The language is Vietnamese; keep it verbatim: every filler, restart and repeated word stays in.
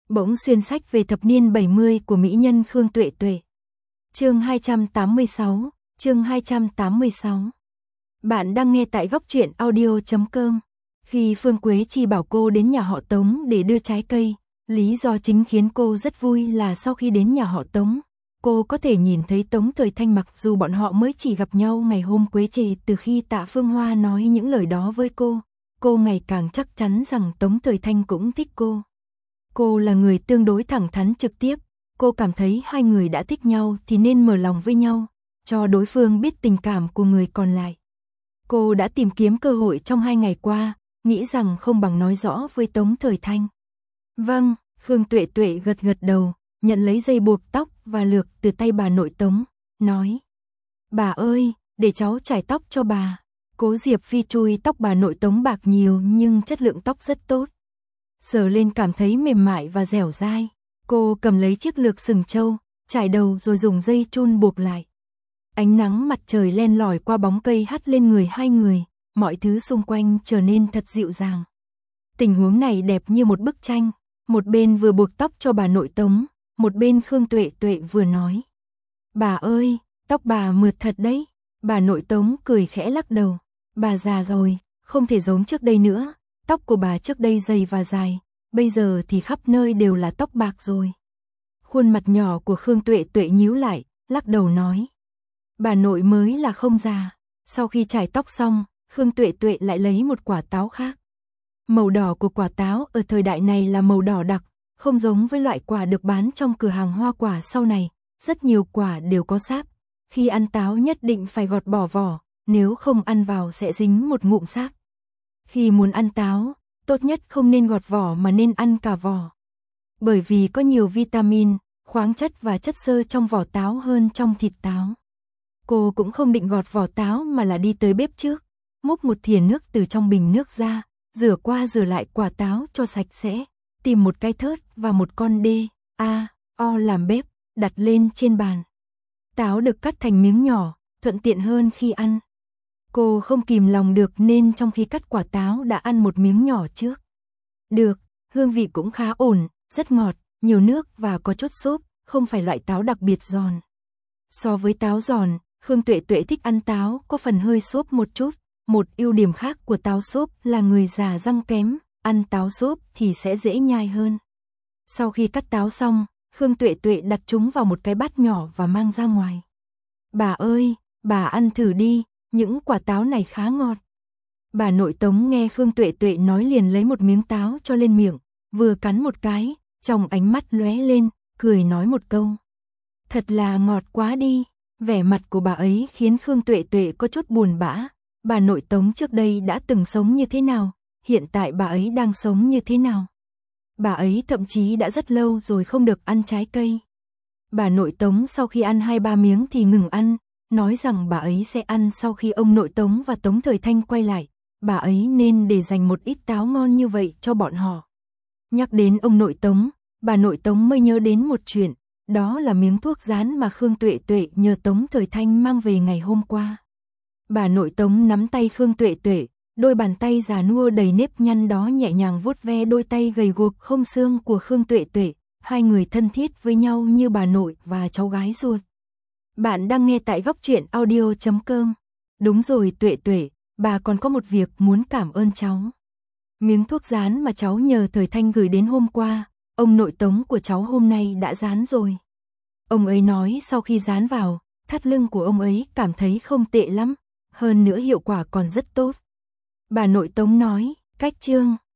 Bỗng xuyên sách về thập niên bảy mươi của mỹ nhân Khương Tuệ Tuệ. Chương hai trăm tám mươi sáu, chương hai trăm tám mươi sáu. Bạn đang nghe tại góc truyện audio chấm com. Khi Phương Quế Chi bảo cô đến nhà họ Tống để đưa trái cây, lý do chính khiến cô rất vui là sau khi đến nhà họ Tống, cô có thể nhìn thấy Tống Thời Thanh. Mặc dù bọn họ mới chỉ gặp nhau ngày hôm Quế Chi, từ khi Tạ Phương Hoa nói những lời đó với cô, cô ngày càng chắc chắn rằng Tống Thời Thanh cũng thích cô. Cô là người tương đối thẳng thắn trực tiếp, cô cảm thấy hai người đã thích nhau thì nên mở lòng với nhau, cho đối phương biết tình cảm của người còn lại. Cô đã tìm kiếm cơ hội trong hai ngày qua, nghĩ rằng không bằng nói rõ với Tống Thời Thanh. Vâng, Khương Tuệ Tuệ gật gật đầu, nhận lấy dây buộc tóc và lược từ tay bà nội Tống, nói: "Bà ơi, để cháu chải tóc cho bà." Cố Diệp Phi chui tóc bà nội Tống bạc nhiều nhưng chất lượng tóc rất tốt. Sờ lên cảm thấy mềm mại và dẻo dai. Cô cầm lấy chiếc lược sừng trâu, trải đầu rồi dùng dây chun buộc lại. Ánh nắng mặt trời len lỏi qua bóng cây hắt lên người hai người, mọi thứ xung quanh trở nên thật dịu dàng. Tình huống này đẹp như một bức tranh, một bên vừa buộc tóc cho bà nội Tống, một bên Khương Tuệ Tuệ vừa nói: "Bà ơi, tóc bà mượt thật đấy." Bà nội Tống cười khẽ lắc đầu: "Bà già rồi, không thể giống trước đây nữa, tóc của bà trước đây dày và dài, bây giờ thì khắp nơi đều là tóc bạc rồi." Khuôn mặt nhỏ của Khương Tuệ Tuệ nhíu lại, lắc đầu nói: "Bà nội mới là không già." Sau khi chải tóc xong, Khương Tuệ Tuệ lại lấy một quả táo khác. Màu đỏ của quả táo ở thời đại này là màu đỏ đặc, không giống với loại quả được bán trong cửa hàng hoa quả sau này, rất nhiều quả đều có sáp. Khi ăn táo nhất định phải gọt bỏ vỏ, nếu không ăn vào sẽ dính một ngụm sáp. Khi muốn ăn táo, tốt nhất không nên gọt vỏ mà nên ăn cả vỏ. Bởi vì có nhiều vitamin, khoáng chất và chất xơ trong vỏ táo hơn trong thịt táo. Cô cũng không định gọt vỏ táo mà là đi tới bếp trước, múc một thìa nước từ trong bình nước ra, rửa qua rửa lại quả táo cho sạch sẽ, tìm một cái thớt và một con đê, a, o làm bếp, đặt lên trên bàn. Táo được cắt thành miếng nhỏ, thuận tiện hơn khi ăn. Cô không kìm lòng được nên trong khi cắt quả táo đã ăn một miếng nhỏ trước. Được, hương vị cũng khá ổn, rất ngọt, nhiều nước và có chút xốp, không phải loại táo đặc biệt giòn. So với táo giòn, Khương Tuệ Tuệ thích ăn táo có phần hơi xốp một chút. Một ưu điểm khác của táo xốp là người già răng kém, ăn táo xốp thì sẽ dễ nhai hơn. Sau khi cắt táo xong, Khương Tuệ Tuệ đặt chúng vào một cái bát nhỏ và mang ra ngoài. "Bà ơi, bà ăn thử đi, những quả táo này khá ngọt." Bà nội Tống nghe Khương Tuệ Tuệ nói liền lấy một miếng táo cho lên miệng, vừa cắn một cái, trong ánh mắt lóe lên, cười nói một câu: "Thật là ngọt quá đi." Vẻ mặt của bà ấy khiến Khương Tuệ Tuệ có chút buồn bã. Bà nội Tống trước đây đã từng sống như thế nào, hiện tại bà ấy đang sống như thế nào? Bà ấy thậm chí đã rất lâu rồi không được ăn trái cây. Bà nội Tống sau khi ăn hai ba miếng thì ngừng ăn, nói rằng bà ấy sẽ ăn sau khi ông nội Tống và Tống Thời Thanh quay lại, bà ấy nên để dành một ít táo ngon như vậy cho bọn họ. Nhắc đến ông nội Tống, bà nội Tống mới nhớ đến một chuyện, đó là miếng thuốc dán mà Khương Tuệ Tuệ nhờ Tống Thời Thanh mang về ngày hôm qua. Bà nội Tống nắm tay Khương Tuệ Tuệ, đôi bàn tay già nua đầy nếp nhăn đó nhẹ nhàng vuốt ve đôi tay gầy guộc không xương của Khương Tuệ Tuệ, hai người thân thiết với nhau như bà nội và cháu gái ruột. Bạn đang nghe tại góc truyện audio chấm com. Đúng rồi Tuệ Tuệ, bà còn có một việc muốn cảm ơn cháu. Miếng thuốc dán mà cháu nhờ Thời Thanh gửi đến hôm qua, ông nội Tống của cháu hôm nay đã dán rồi. Ông ấy nói sau khi dán vào, thắt lưng của ông ấy cảm thấy không tệ lắm, hơn nữa hiệu quả còn rất tốt. Bà nội Tống nói: "Cách chương."